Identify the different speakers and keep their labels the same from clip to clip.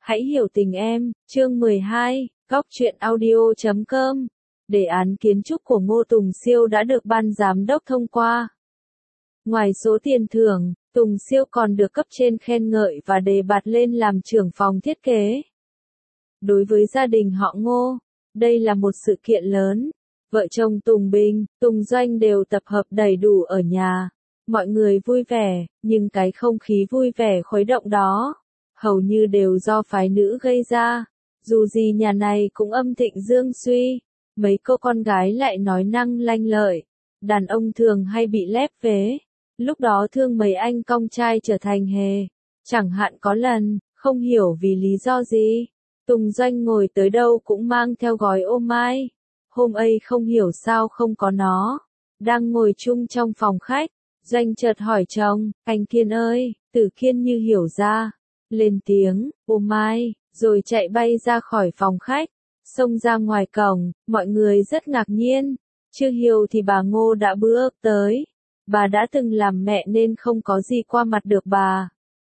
Speaker 1: Hãy hiểu tình em, chương 12, góc truyện audio.com. Đề án kiến trúc của Ngô Tùng Siêu đã được ban giám đốc thông qua. Ngoài số tiền thưởng, Tùng Siêu còn được cấp trên khen ngợi và đề bạt lên làm trưởng phòng thiết kế. Đối với gia đình họ Ngô, đây là một sự kiện lớn. Vợ chồng Tùng Bình, Tùng Doanh đều tập hợp đầy đủ ở nhà. Mọi người vui vẻ, nhưng cái không khí vui vẻ khuấy động đó, hầu như đều do phái nữ gây ra. Dù gì nhà này cũng âm thịnh dương suy, mấy cô con gái lại nói năng lanh lợi. Đàn ông thường hay bị lép vế, lúc đó thương mấy anh cong trai trở thành hề. Chẳng hạn có lần, không hiểu vì lý do gì, Tùng Doanh ngồi tới đâu cũng mang theo gói ô mai. Hôm ấy không hiểu sao không có nó. Đang ngồi chung trong phòng khách, Doanh chợt hỏi chồng, anh Kiên ơi, Tử Kiên như hiểu ra, lên tiếng, ô mai, rồi chạy bay ra khỏi phòng khách, xông ra ngoài cổng, mọi người rất ngạc nhiên. Chưa hiểu thì bà Ngô đã bước tới. Bà đã từng làm mẹ nên không có gì qua mặt được bà.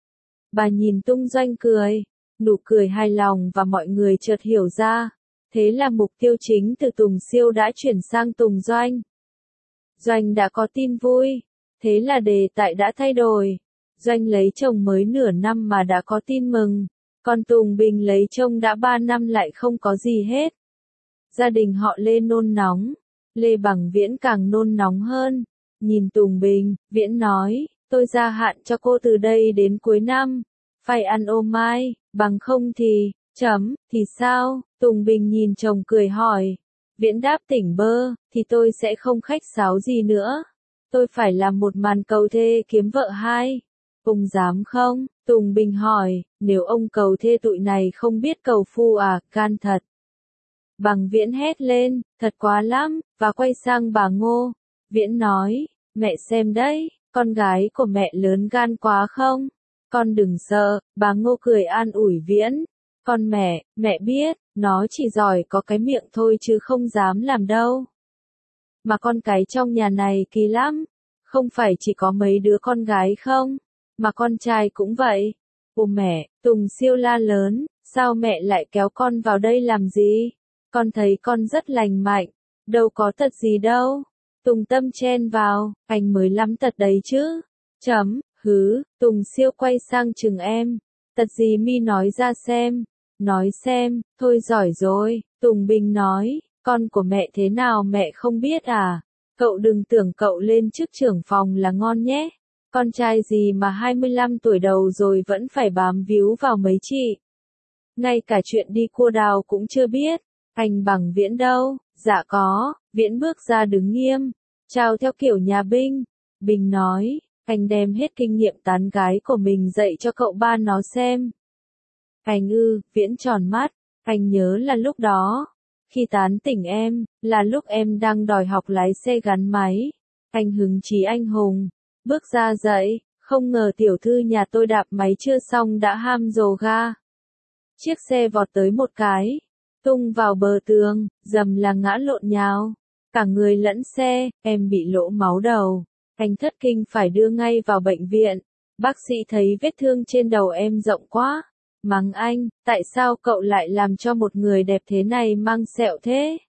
Speaker 1: Bà nhìn Tung Doanh cười, nụ cười hài lòng và mọi người chợt hiểu ra. Thế là mục tiêu chính từ Tùng Siêu đã chuyển sang Tùng Doanh. Doanh đã có tin vui. Thế là đề tài đã thay đổi. Doanh lấy chồng mới nửa năm mà đã có tin mừng. Còn Tùng Bình lấy chồng đã 3 năm lại không có gì hết. Gia đình họ Lê nôn nóng. Lê Bằng Viễn càng nôn nóng hơn. Nhìn Tùng Bình, Viễn nói, tôi gia hạn cho cô từ đây đến cuối năm. Phải ăn ô mai, bằng không thì, thì sao? Tùng Bình nhìn chồng cười hỏi. Viễn đáp tỉnh bơ, thì tôi sẽ không khách sáo gì nữa. Tôi phải làm một màn cầu thê kiếm vợ hai. Ông dám không? Tùng Bình hỏi, nếu ông cầu thê tụi này không biết cầu phu à, can thật. Bằng Viễn hét lên, thật quá lắm, và quay sang bà Ngô. Viễn nói, mẹ xem đấy, con gái của mẹ lớn gan quá không? Con đừng sợ, bà Ngô cười an ủi Viễn. Con mẹ biết, nó chỉ giỏi có cái miệng thôi chứ không dám làm đâu. Mà con cái trong nhà này kỳ lắm, không phải chỉ có mấy đứa con gái không, mà con trai cũng vậy. Ồ mẹ, Tùng Siêu la lớn, sao mẹ lại kéo con vào đây làm gì? Con thấy con rất lành mạnh, đâu có tật gì đâu. Tùng Tâm chen vào, anh mới lắm tật đấy chứ. Tùng Siêu quay sang chừng em. Tật gì mi nói ra xem. Nói xem, thôi giỏi rồi, Tùng Bình nói, con của mẹ thế nào mẹ không biết à? Cậu đừng tưởng cậu lên chức trưởng phòng là ngon nhé. Con trai gì mà 25 tuổi đầu rồi vẫn phải bám víu vào mấy chị. Ngay cả chuyện đi cua đào cũng chưa biết. Anh Bằng Viễn đâu? Dạ có. Viễn bước ra đứng nghiêm, chào theo kiểu nhà binh. Bình nói, anh đem hết kinh nghiệm tán gái của mình dạy cho cậu ba nó xem. Anh Viễn tròn mắt, anh nhớ là lúc đó, khi tán tỉnh em, là lúc em đang đòi học lái xe gắn máy. Anh hứng chí anh hùng, bước ra dậy, không ngờ tiểu thư nhà tôi đạp máy chưa xong đã ham dồ ga. Chiếc xe vọt tới một cái, tung vào bờ tường, dầm là ngã lộn nhào. Cả người lẫn xe, em bị lỗ máu đầu. Anh thất kinh phải đưa ngay vào bệnh viện. Bác sĩ thấy vết thương trên đầu em rộng quá. Mắng anh, tại sao cậu lại làm cho một người đẹp thế này mang sẹo thế?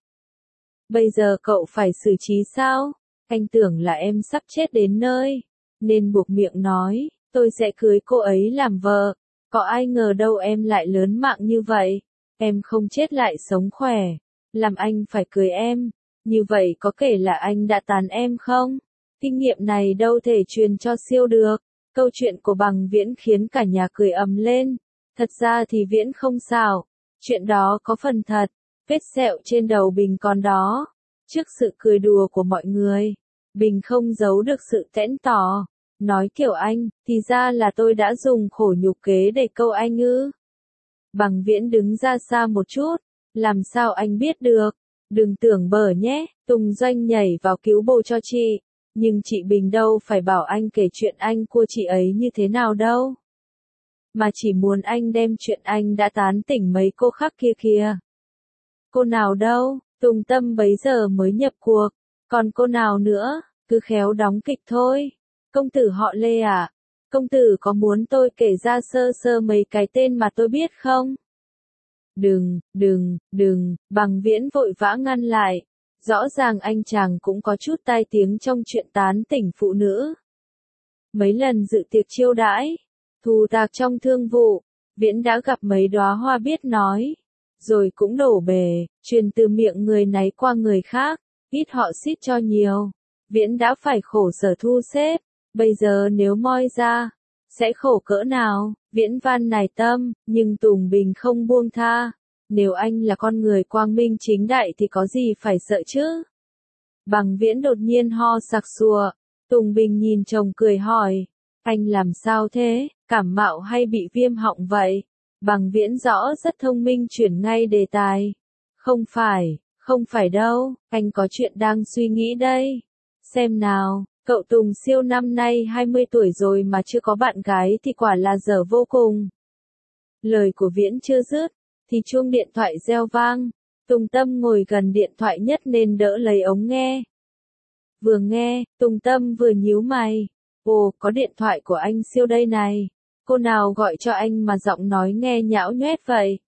Speaker 1: Bây giờ cậu phải xử trí sao? Anh tưởng là em sắp chết đến nơi, nên buộc miệng nói, tôi sẽ cưới cô ấy làm vợ. Có ai ngờ đâu em lại lớn mạng như vậy. Em không chết lại sống khỏe. Làm anh phải cưới em. Như vậy có kể là anh đã tán em không? Kinh nghiệm này đâu thể truyền cho Siêu được. Câu chuyện của Bằng Viễn khiến cả nhà cười ầm lên. Thật ra thì Viễn không xạo. Chuyện đó có phần thật. Vết sẹo trên đầu Bình còn đó. Trước sự cười đùa của mọi người, Bình không giấu được sự tẽn tỏ. Nói kiểu anh, thì ra là tôi đã dùng khổ nhục kế để câu anh ư. Bằng Viễn đứng ra xa một chút. Làm sao anh biết được? Đừng tưởng bở nhé. Tùng Doanh nhảy vào cứu bồ cho chị. Nhưng chị Bình đâu phải bảo anh kể chuyện anh cua chị ấy như thế nào đâu. Mà chỉ muốn anh đem chuyện anh đã tán tỉnh mấy cô khác kia kìa. Cô nào đâu? Tùng Tâm bấy giờ mới nhập cuộc. Còn cô nào nữa? Cứ khéo đóng kịch thôi. Công tử họ Lê à? Công tử có muốn tôi kể ra sơ sơ mấy cái tên mà tôi biết không? Đừng, Bằng Viễn vội vã ngăn lại. Rõ ràng anh chàng cũng có chút tai tiếng trong chuyện tán tỉnh phụ nữ. Mấy lần dự tiệc chiêu đãi, thù tạc trong thương vụ, Viễn đã gặp mấy đóa hoa biết nói. Rồi cũng đổ bể, truyền từ miệng người này qua người khác, ít họ xít cho nhiều. Viễn đã phải khổ sở thu xếp, bây giờ nếu moi ra, sẽ khổ cỡ nào? Viễn van nài tâm, nhưng Tùng Bình không buông tha. Nếu anh là con người quang minh chính đại thì có gì phải sợ chứ? Bằng Viễn đột nhiên ho sặc sụa. Tùng Bình nhìn chồng cười hỏi, anh làm sao thế, cảm mạo hay bị viêm họng vậy? Bằng Viễn rõ rất thông minh chuyển ngay đề tài. Không phải đâu, anh có chuyện đang suy nghĩ đây. Xem nào, cậu Tùng Siêu năm nay 20 tuổi rồi mà chưa có bạn gái thì quả là dở vô cùng. Lời của Viễn chưa dứt, thì chuông điện thoại reo vang. Tùng Tâm ngồi gần điện thoại nhất nên đỡ lấy ống nghe. Vừa nghe, Tùng Tâm vừa nhíu mày. Ồ, có điện thoại của anh Siêu đây này. Cô nào gọi cho anh mà giọng nói nghe nhão nhoét vậy?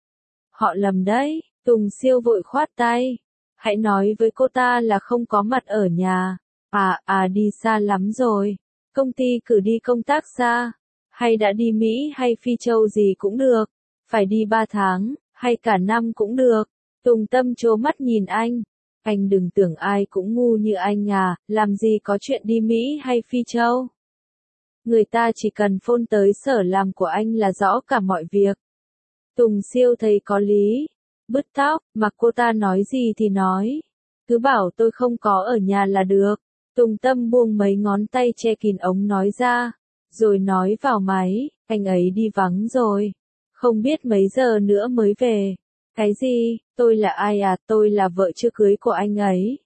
Speaker 1: Họ lầm đấy, Tùng Siêu vội khoát tay. Hãy nói với cô ta là không có mặt ở nhà. Đi xa lắm rồi. Công ty cử đi công tác xa. Hay đã đi Mỹ hay Phi Châu gì cũng được. Phải đi 3 tháng, hay cả năm cũng được. Tùng Tâm trố mắt nhìn anh. Anh đừng tưởng ai cũng ngu như anh à, làm gì có chuyện đi Mỹ hay Phi Châu. Người ta chỉ cần phone tới sở làm của anh là rõ cả mọi việc. Tùng Siêu thấy có lý. Bứt tóc, mặc cô ta nói gì thì nói. Cứ bảo tôi không có ở nhà là được. Tùng Tâm buông mấy ngón tay che kín ống nói ra. Rồi nói vào máy, anh ấy đi vắng rồi. Không biết mấy giờ nữa mới về. Cái gì, tôi là ai à, tôi là vợ chưa cưới của anh ấy.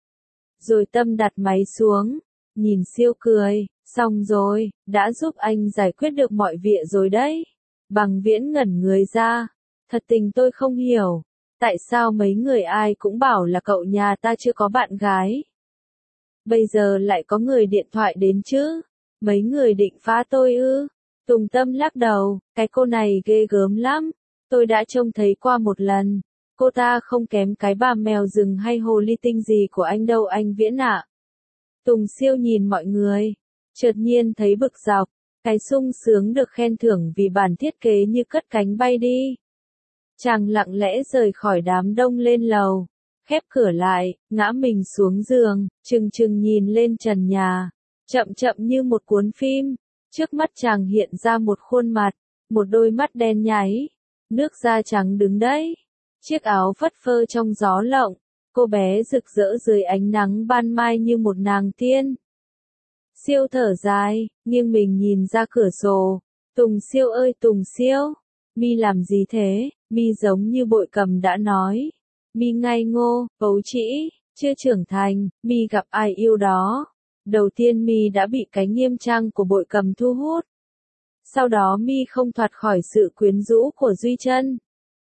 Speaker 1: Rồi Tâm đặt máy xuống, nhìn Siêu cười, xong rồi, đã giúp anh giải quyết được mọi việc rồi đấy. Bằng Viễn ngẩn người ra, thật tình tôi không hiểu, tại sao mấy người ai cũng bảo là cậu nhà ta chưa có bạn gái. Bây giờ lại có người điện thoại đến chứ, mấy người định phá tôi ư? Tùng Tâm lắc đầu, cái cô này ghê gớm lắm, tôi đã trông thấy qua một lần, cô ta không kém cái bà mèo rừng hay hồ ly tinh gì của anh đâu anh Viễn ạ. Tùng Siêu nhìn mọi người, chợt nhiên thấy bực dọc, cái sung sướng được khen thưởng vì bản thiết kế như cất cánh bay đi. Chàng lặng lẽ rời khỏi đám đông lên lầu, khép cửa lại, ngã mình xuống giường, chừng nhìn lên trần nhà, chậm như một cuốn phim. Trước mắt chàng hiện ra một khuôn mặt, một đôi mắt đen nháy, nước da trắng đứng đấy, chiếc áo phất phơ trong gió lộng, cô bé rực rỡ dưới ánh nắng ban mai như một nàng tiên. Siêu thở dài, nghiêng mình nhìn ra cửa sổ, Tùng Siêu ơi Tùng Siêu, mi làm gì thế, mi giống như Bội Cầm đã nói, mi ngây ngô, ấu trĩ, chưa trưởng thành, mi gặp ai yêu đó. Đầu tiên mi đã bị cái nghiêm trang của Bội Cầm thu hút. Sau đó mi không thoát khỏi sự quyến rũ của Duy Trân.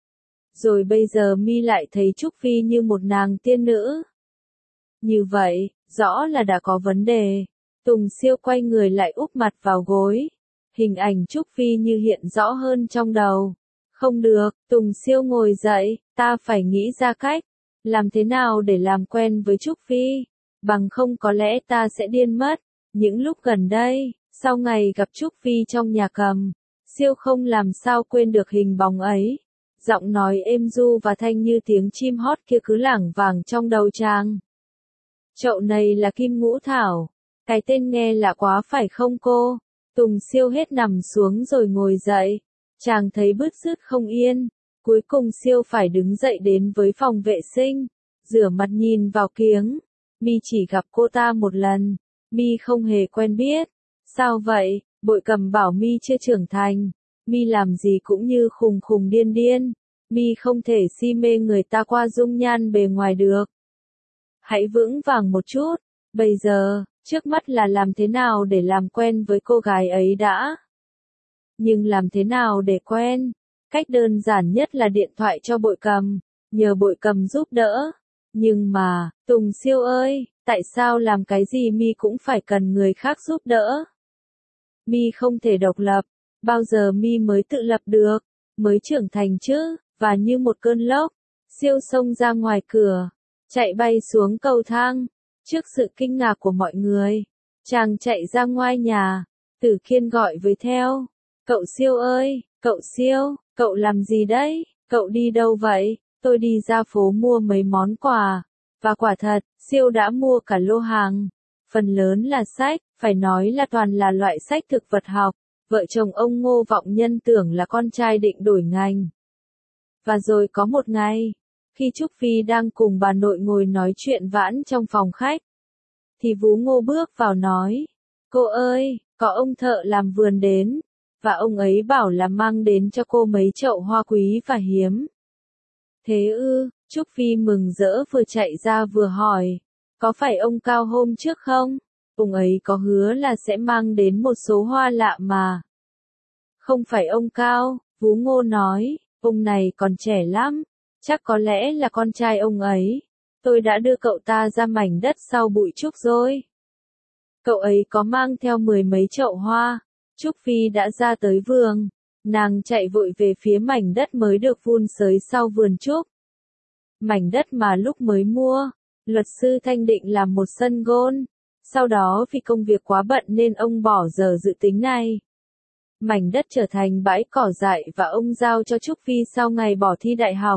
Speaker 1: Rồi bây giờ mi lại thấy Trúc Phi như một nàng tiên nữ. Như vậy, rõ là đã có vấn đề. Tùng Siêu quay người lại úp mặt vào gối. Hình ảnh Trúc Phi như hiện rõ hơn trong đầu. Không được, Tùng Siêu ngồi dậy, ta phải nghĩ ra cách. Làm thế nào để làm quen với Trúc Phi? Bằng không có lẽ ta sẽ điên mất. Những lúc gần đây, sau ngày gặp Trúc Phi trong nhà cầm, Siêu không làm sao quên được hình bóng ấy. Giọng nói êm ru và thanh như tiếng chim hót kia cứ lảng vảng trong đầu chàng. Chậu này là kim ngũ thảo. Cái tên nghe lạ quá phải không cô? Tùng Siêu hết nằm xuống rồi ngồi dậy. Chàng thấy bứt rứt không yên. Cuối cùng Siêu phải đứng dậy đến với phòng vệ sinh. Rửa mặt nhìn vào kiếng. Mi chỉ gặp cô ta một lần. Mi không hề quen biết. Sao vậy? Bội Cầm bảo Mi chưa trưởng thành. Mi làm gì cũng như khùng điên. Mi không thể si mê người ta qua dung nhan bề ngoài được. Hãy vững vàng một chút. Bây giờ, trước mắt là làm thế nào để làm quen với cô gái ấy đã. Nhưng làm thế nào để quen? Cách đơn giản nhất là điện thoại cho Bội Cầm. Nhờ Bội Cầm giúp đỡ. Nhưng mà, Tùng Siêu ơi, tại sao làm cái gì mi cũng phải cần người khác giúp đỡ? Mi không thể độc lập, bao giờ Mi mới tự lập được, mới trưởng thành chứ, và như một cơn lốc, Siêu xông ra ngoài cửa, chạy bay xuống cầu thang, trước sự kinh ngạc của mọi người, chàng chạy ra ngoài nhà, Tử Kiên gọi với theo, cậu Siêu ơi, cậu Siêu, cậu làm gì đấy, cậu đi đâu vậy, tôi đi ra phố mua mấy món quà, và quả thật, Siêu đã mua cả lô hàng, phần lớn là sách, phải nói là toàn là loại sách thực vật học, vợ chồng ông Ngô Vọng Nhân tưởng là con trai định đổi ngành. Và rồi có một ngày, khi Trúc Phi đang cùng bà nội ngồi nói chuyện vãn trong phòng khách, thì Vú Ngô bước vào nói, cô ơi, có ông thợ làm vườn đến, và ông ấy bảo là mang đến cho cô mấy chậu hoa quý và hiếm. Thế ư, Trúc Phi mừng rỡ vừa chạy ra vừa hỏi, có phải ông Cao hôm trước không? Ông ấy có hứa là sẽ mang đến một số hoa lạ mà. Không phải ông Cao, Vú Ngô nói, ông này còn trẻ lắm, chắc có lẽ là con trai ông ấy. Tôi đã đưa cậu ta ra mảnh đất sau bụi trúc rồi. Cậu ấy có mang theo 10 mấy chậu hoa. Trúc Phi đã ra tới vườn, nàng chạy vội về phía mảnh đất mới được vun sới sau vườn trúc. Mảnh đất mà lúc mới mua, luật sư Thanh định làm một sân golf. Sau đó vì công việc quá bận nên ông bỏ dở dự tính này. Mảnh đất trở thành bãi cỏ dại và ông giao cho Trúc Phi sau ngày bỏ thi đại học.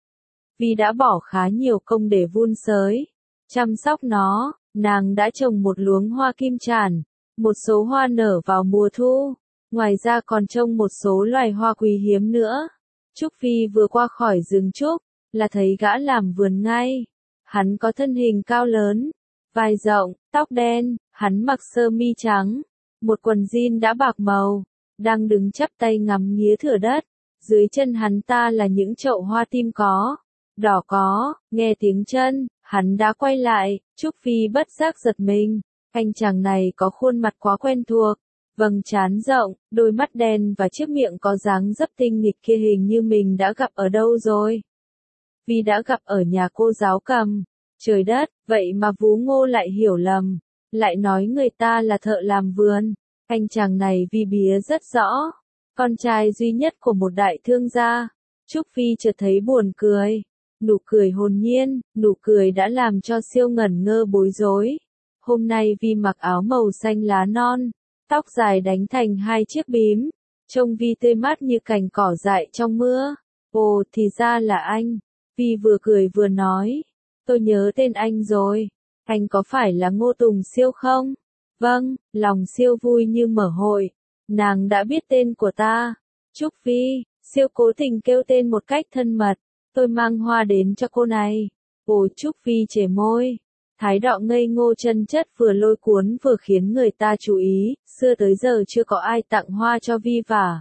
Speaker 1: Vì đã bỏ khá nhiều công để vun sới, chăm sóc nó, nàng đã trồng một luống hoa kim tràn, một số hoa nở vào mùa thu, ngoài ra còn trồng một số loài hoa quý hiếm nữa. Trúc Phi vừa qua khỏi rừng trúc, là thấy gã làm vườn ngay. Hắn có thân hình cao lớn, vai rộng, tóc đen, hắn mặc sơ mi trắng, một quần jean đã bạc màu, đang đứng chắp tay ngắm nghía thửa đất. Dưới chân hắn ta là những chậu hoa tim có, đỏ có, nghe tiếng chân, hắn đã quay lại, Trúc Phi bất giác giật mình, anh chàng này có khuôn mặt quá quen thuộc, vầng trán rộng, đôi mắt đen và chiếc miệng có dáng dấp tinh nghịch kia hình như mình đã gặp ở đâu rồi. Vì đã gặp ở nhà cô giáo Cầm. Trời đất, vậy mà Vú Ngô lại hiểu lầm, lại nói người ta là thợ làm vườn. Anh chàng này vi bía rất rõ, con trai duy nhất của một đại thương gia. Trúc Phi chợt thấy buồn cười, nụ cười hồn nhiên, nụ cười đã làm cho Siêu ngẩn ngơ bối rối. Hôm nay Vi mặc áo màu xanh lá non, tóc dài đánh thành hai chiếc bím, trông Vi tươi mát như cành cỏ dại trong mưa. Ồ, thì ra là anh. Vi vừa cười vừa nói, tôi nhớ tên anh rồi, anh có phải là Ngô Tùng Siêu không? Vâng, lòng Siêu vui như mở hội, nàng đã biết tên của ta. Trúc Phi, Siêu cố tình kêu tên một cách thân mật, tôi mang hoa đến cho cô này. Ồ, Trúc Phi chề môi, thái độ ngây ngô chân chất vừa lôi cuốn vừa khiến người ta chú ý, xưa tới giờ chưa có ai tặng hoa cho Vi vả.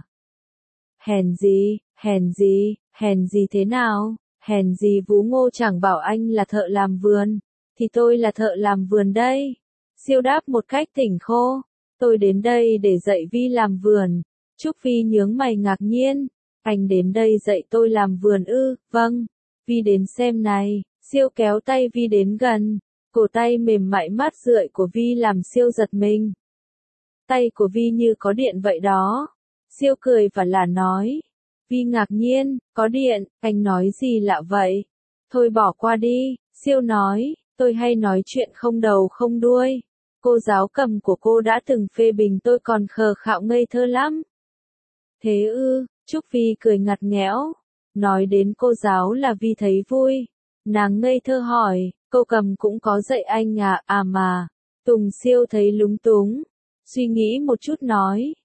Speaker 1: Hèn gì, hèn gì, hèn gì thế nào? Hèn gì Vú Ngô chẳng bảo anh là thợ làm vườn, thì tôi là thợ làm vườn đây. Siêu đáp một cách tỉnh khô, tôi đến đây để dạy Vi làm vườn. Trúc Phi nhướng mày ngạc nhiên, anh đến đây dạy tôi làm vườn ư? Vâng, Vi đến xem này. Siêu kéo tay Vi đến gần, cổ tay mềm mại mát rượi của Vi làm Siêu giật mình. Tay của Vi như có điện vậy đó. Siêu cười và là nói. Vi ngạc nhiên, có điện, anh nói gì lạ vậy? Thôi bỏ qua đi, Siêu nói, tôi hay nói chuyện không đầu không đuôi. Cô giáo Cầm của cô đã từng phê bình tôi còn khờ khạo ngây thơ lắm. Thế ư, Trúc Phi cười ngặt nghẽo. Nói đến cô giáo là Vi thấy vui. Nàng ngây thơ hỏi, cô Cầm cũng có dạy anh à? À mà. Tùng Siêu thấy lúng túng. Suy nghĩ một chút nói.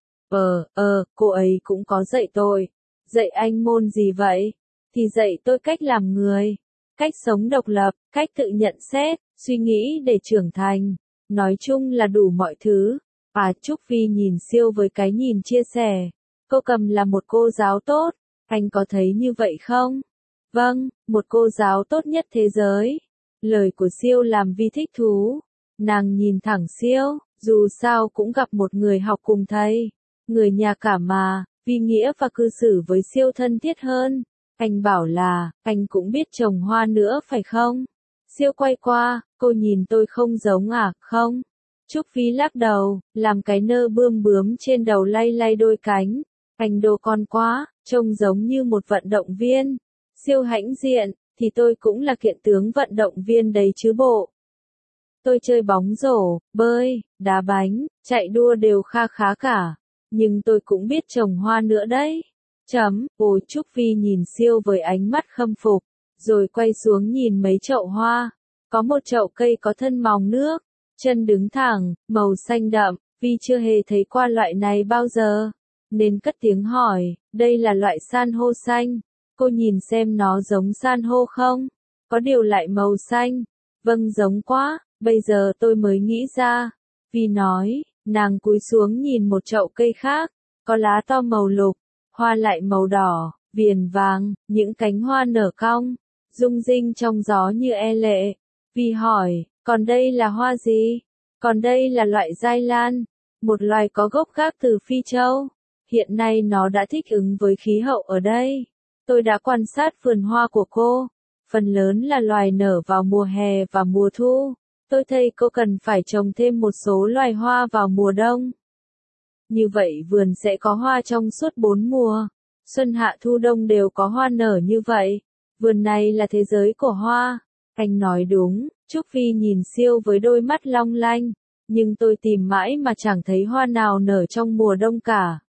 Speaker 1: Cô ấy cũng có dạy tôi. Dạy anh môn gì vậy? Thì dạy tôi cách làm người, cách sống độc lập, cách tự nhận xét, suy nghĩ để trưởng thành. Nói chung là đủ mọi thứ. Trúc Phi nhìn Siêu với cái nhìn chia sẻ. Cô Cầm là một cô giáo tốt, anh có thấy như vậy không? Vâng, một cô giáo tốt nhất thế giới. Lời của Siêu làm Vi thích thú. Nàng nhìn thẳng Siêu, dù sao cũng gặp một người học cùng thầy, người nhà cả mà. Vi nghĩa và cư xử với Siêu thân thiết hơn. Anh bảo là, anh cũng biết trồng hoa nữa phải không? Siêu quay qua, cô nhìn tôi không giống à? Không. Trúc Phi lắc đầu, làm cái nơ bươm bướm trên đầu lay lay đôi cánh. Anh đô con quá, trông giống như một vận động viên. Siêu hãnh diện, thì tôi cũng là kiện tướng vận động viên đấy chứ bộ. Tôi chơi bóng rổ, bơi, đá bánh, chạy đua đều kha khá cả. Nhưng tôi cũng biết trồng hoa nữa đấy. Ôi Trúc Vi nhìn Siêu với ánh mắt khâm phục, rồi quay xuống nhìn mấy chậu hoa. Có một chậu cây có thân mòng nước, chân đứng thẳng, màu xanh đậm, Vi chưa hề thấy qua loại này bao giờ. Nên cất tiếng hỏi, đây là loại san hô xanh. Cô nhìn xem nó giống san hô không? Có điều lại màu xanh. Vâng giống quá, bây giờ tôi mới nghĩ ra. Vi nói, nàng cúi xuống nhìn một chậu cây khác, có lá to màu lục, hoa lại màu đỏ, viền vàng, những cánh hoa nở cong, rung rinh trong gió như e lệ. Vi hỏi, còn đây là hoa gì? Còn đây là loại dai lan, một loài có gốc gác từ Phi Châu. Hiện nay nó đã thích ứng với khí hậu ở đây. Tôi đã quan sát vườn hoa của cô. Phần lớn là loài nở vào mùa hè và mùa thu. Tôi thấy cô cần phải trồng thêm một số loài hoa vào mùa đông. Như vậy vườn sẽ có hoa trong suốt 4 mùa. Xuân hạ thu đông đều có hoa nở như vậy. Vườn này là thế giới của hoa. Anh nói đúng, Trúc Vi nhìn Siêu với đôi mắt long lanh. Nhưng tôi tìm mãi mà chẳng thấy hoa nào nở trong mùa đông cả.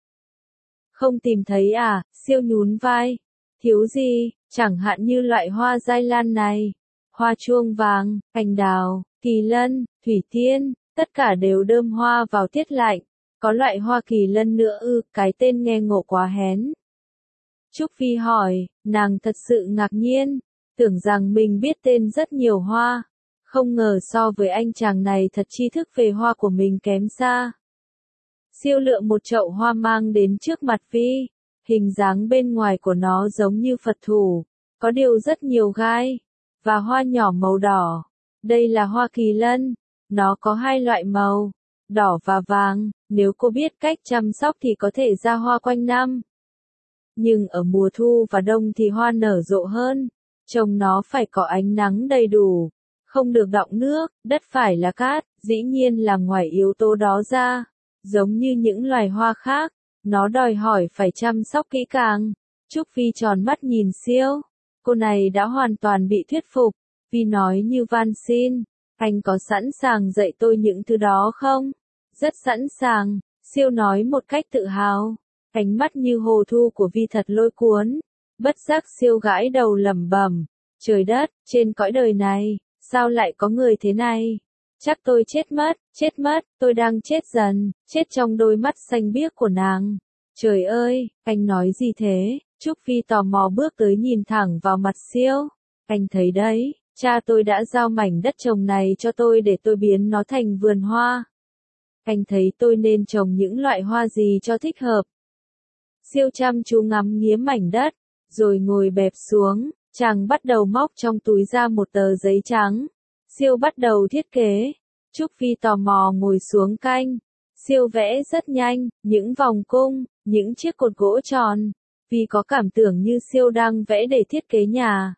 Speaker 1: Không tìm thấy à? Siêu nhún vai. Thiếu gì, chẳng hạn như loại hoa dai lan này. Hoa chuông vàng, cành đào, kỳ lân, thủy tiên, tất cả đều đơm hoa vào tiết lạnh. Có loại hoa kỳ lân nữa ư, cái tên nghe ngộ quá hén. Trúc Phi hỏi, nàng thật sự ngạc nhiên, tưởng rằng mình biết tên rất nhiều hoa. Không ngờ so với anh chàng này thật tri thức về hoa của mình kém xa. Siêu lượng một chậu hoa mang đến trước mặt Vi. Hình dáng bên ngoài của nó giống như Phật thủ, có điều rất nhiều gai, và hoa nhỏ màu đỏ. Đây là hoa kỳ lân, nó có hai loại màu, đỏ và vàng, nếu cô biết cách chăm sóc thì có thể ra hoa quanh năm. Nhưng ở mùa thu và đông thì hoa nở rộ hơn, trồng nó phải có ánh nắng đầy đủ, không được đọng nước, đất phải là cát, dĩ nhiên là ngoài yếu tố đó ra, giống như những loài hoa khác. Nó đòi hỏi phải chăm sóc kỹ càng. Trúc Vi tròn mắt nhìn Siêu. Cô này đã hoàn toàn bị thuyết phục. Vi nói như van xin. Anh có sẵn sàng dạy tôi những thứ đó không? Rất sẵn sàng. Siêu nói một cách tự hào. Ánh mắt như hồ thu của Vi thật lôi cuốn. Bất giác Siêu gãi đầu lẩm bẩm. Trời đất, trên cõi đời này, sao lại có người thế này? Chắc tôi chết mất, tôi đang chết dần, chết trong đôi mắt xanh biếc của nàng. Trời ơi, anh nói gì thế? Trúc Vi tò mò bước tới nhìn thẳng vào mặt Siêu. Anh thấy đấy, cha tôi đã giao mảnh đất trồng này cho tôi để tôi biến nó thành vườn hoa. Anh thấy tôi nên trồng những loại hoa gì cho thích hợp. Siêu chăm chú ngắm nghía mảnh đất, rồi ngồi bẹp xuống, chàng bắt đầu móc trong túi ra một tờ giấy trắng. Siêu bắt đầu thiết kế. Trúc Vi tò mò ngồi xuống canh. Siêu vẽ rất nhanh, những vòng cung, những chiếc cột gỗ tròn. Vi có cảm tưởng như Siêu đang vẽ để thiết kế nhà.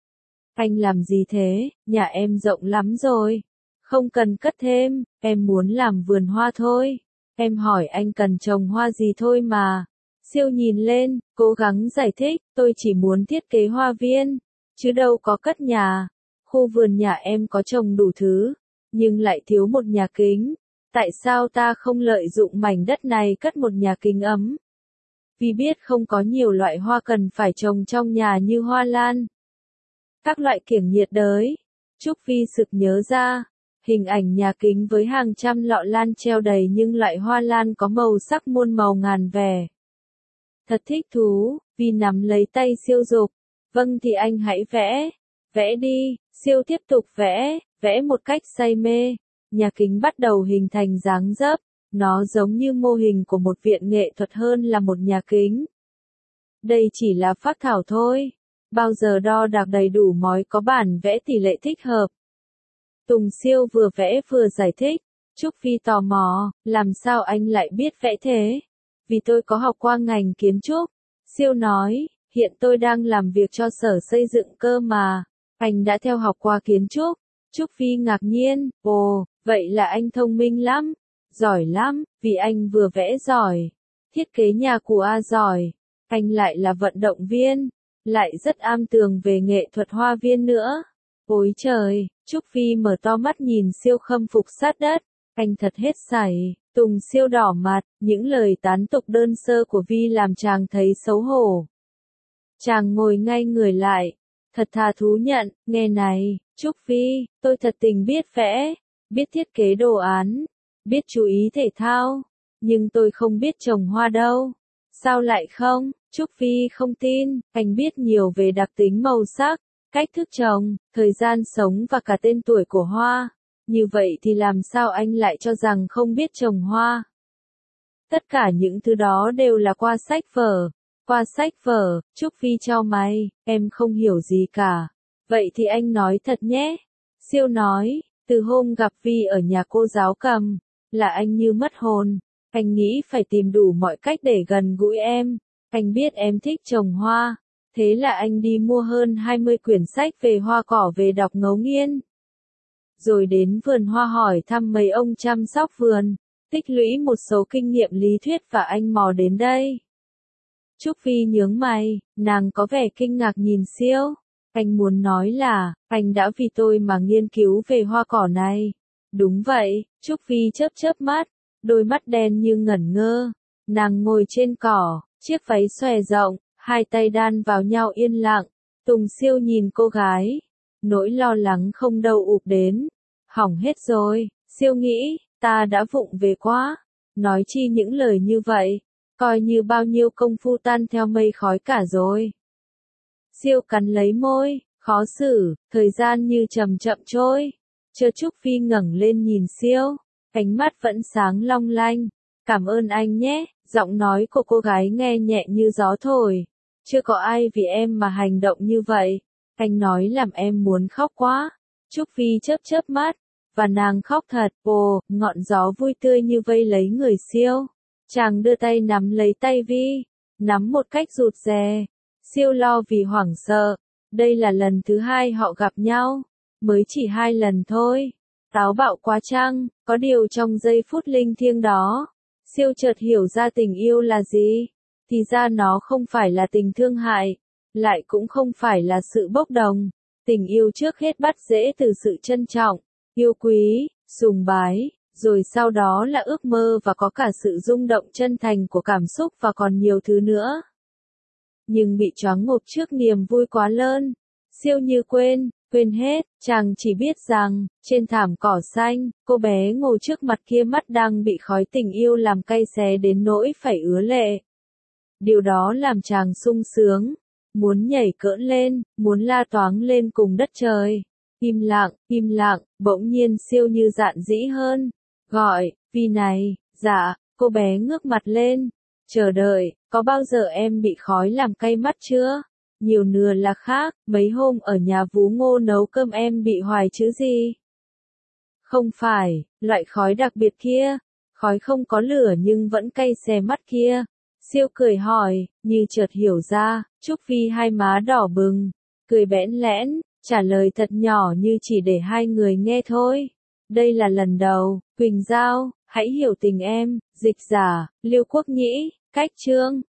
Speaker 1: Anh làm gì thế? Nhà em rộng lắm rồi. Không cần cất thêm, em muốn làm vườn hoa thôi. Em hỏi anh cần trồng hoa gì thôi mà. Siêu nhìn lên, cố gắng giải thích, tôi chỉ muốn thiết kế hoa viên, chứ đâu có cất nhà. Khu vườn nhà em có trồng đủ thứ, nhưng lại thiếu một nhà kính. Tại sao ta không lợi dụng mảnh đất này cất một nhà kính ấm? Vì biết không có nhiều loại hoa cần phải trồng trong nhà như hoa lan. Các loại kiểng nhiệt đới. Trúc Vi sực nhớ ra, hình ảnh nhà kính với hàng trăm lọ lan treo đầy nhưng loại hoa lan có màu sắc muôn màu ngàn vẻ. Thật thích thú, Vi nắm lấy tay Siêu dục. Vâng thì anh hãy vẽ. Vẽ đi. Siêu tiếp tục vẽ, vẽ một cách say mê. Nhà kính bắt đầu hình thành dáng dấp, nó giống như mô hình của một viện nghệ thuật hơn là một nhà kính. Đây chỉ là phác thảo thôi, bao giờ đo đạc đầy đủ mới có bản vẽ tỷ lệ thích hợp. Tùng Siêu vừa vẽ vừa giải thích. Trúc Vi tò mò, làm sao anh lại biết vẽ thế? Vì tôi có học qua ngành kiến trúc. Siêu nói, hiện tôi đang làm việc cho sở xây dựng cơ mà. Anh đã theo học qua kiến trúc, Trúc Phi ngạc nhiên, ồ, vậy là anh thông minh lắm, giỏi lắm, vì anh vừa vẽ giỏi, thiết kế nhà của A giỏi, anh lại là vận động viên, lại rất am tường về nghệ thuật hoa viên nữa. Ôi trời, Trúc Phi mở to mắt nhìn Siêu khâm phục sát đất, anh thật hết sảy. Tùng Siêu đỏ mặt, những lời tán tục đơn sơ của Vi làm chàng thấy xấu hổ. Chàng ngồi ngay người lại, thật thà thú nhận, nghe này, Trúc Phi, tôi thật tình biết vẽ, biết thiết kế đồ án, biết chú ý thể thao, nhưng tôi không biết trồng hoa đâu. Sao lại không? Trúc Phi không tin, anh biết nhiều về đặc tính màu sắc, cách thức trồng, thời gian sống và cả tên tuổi của hoa. Như vậy thì làm sao anh lại cho rằng không biết trồng hoa? Tất cả những thứ đó đều là qua sách vở. Qua sách vở, Trúc Phi chau mày, em không hiểu gì cả. Vậy thì anh nói thật nhé. Siêu nói, từ hôm gặp Vi ở nhà cô giáo cầm, là anh như mất hồn. Anh nghĩ phải tìm đủ mọi cách để gần gũi em. Anh biết em thích trồng hoa. Thế là anh đi mua hơn 20 quyển sách về hoa cỏ về đọc ngấu nghiến. Rồi đến vườn hoa hỏi thăm mấy ông chăm sóc vườn, tích lũy một số kinh nghiệm lý thuyết và anh mò đến đây. Trúc Phi nhướng mày, nàng có vẻ kinh ngạc nhìn Siêu. Anh muốn nói là, anh đã vì tôi mà nghiên cứu về hoa cỏ này. Đúng vậy, Trúc Phi chớp chớp mắt, đôi mắt đen như ngẩn ngơ. Nàng ngồi trên cỏ, chiếc váy xòe rộng, hai tay đan vào nhau yên lặng. Tùng Siêu nhìn cô gái, nỗi lo lắng không đâu ụp đến. Hỏng hết rồi, Siêu nghĩ, ta đã vụng về quá. Nói chi những lời như vậy, coi như bao nhiêu công phu tan theo mây khói cả rồi. Siêu cắn lấy môi, khó xử, thời gian như chậm chậm trôi. Chợt Trúc Phi ngẩng lên nhìn Siêu, ánh mắt vẫn sáng long lanh. Cảm ơn anh nhé, giọng nói của cô gái nghe nhẹ như gió thổi. Chưa có ai vì em mà hành động như vậy. Anh nói làm em muốn khóc quá. Trúc Phi chớp chớp mắt, và nàng khóc thật. Ồ, ngọn gió vui tươi như vây lấy người Siêu. Chàng đưa tay nắm lấy tay Vi, nắm một cách rụt rè. Siêu lo vì hoảng sợ. Đây là lần thứ hai họ gặp nhau. Mới chỉ 2 lần thôi. Táo bạo quá chăng, có điều trong giây phút linh thiêng đó. Siêu chợt hiểu ra tình yêu là gì. Thì ra nó không phải là tình thương hại, lại cũng không phải là sự bốc đồng. Tình yêu trước hết bắt rễ từ sự trân trọng, yêu quý, sùng bái, rồi sau đó là ước mơ và có cả sự rung động chân thành của cảm xúc và còn nhiều thứ nữa. Nhưng bị choáng ngộp trước niềm vui quá lớn, Siêu như quên hết, chàng chỉ biết rằng, trên thảm cỏ xanh, cô bé ngồi trước mặt kia mắt đang bị khói tình yêu làm cay xé đến nỗi phải ứa lệ. Điều đó làm chàng sung sướng, muốn nhảy cỡn lên, muốn la toáng lên cùng đất trời. Im lặng, bỗng nhiên Siêu như dạn dĩ hơn, gọi, Vi này, dạ, cô bé ngước mặt lên, chờ đợi, có bao giờ em bị khói làm cay mắt chưa? Nhiều nửa là khác, mấy hôm ở nhà Vú Ngô nấu cơm em bị hoài chứ gì? Không phải, loại khói đặc biệt kia, khói không có lửa nhưng vẫn cay xè mắt kia. Siêu cười hỏi, như chợt hiểu ra, Trúc Phi hai má đỏ bừng, cười bẽn lẽn, trả lời thật nhỏ như chỉ để hai người nghe thôi. Đây là lần đầu, Quỳnh Giao, hãy hiểu tình em, dịch giả, Liêu Quốc Nhĩ, cách chương.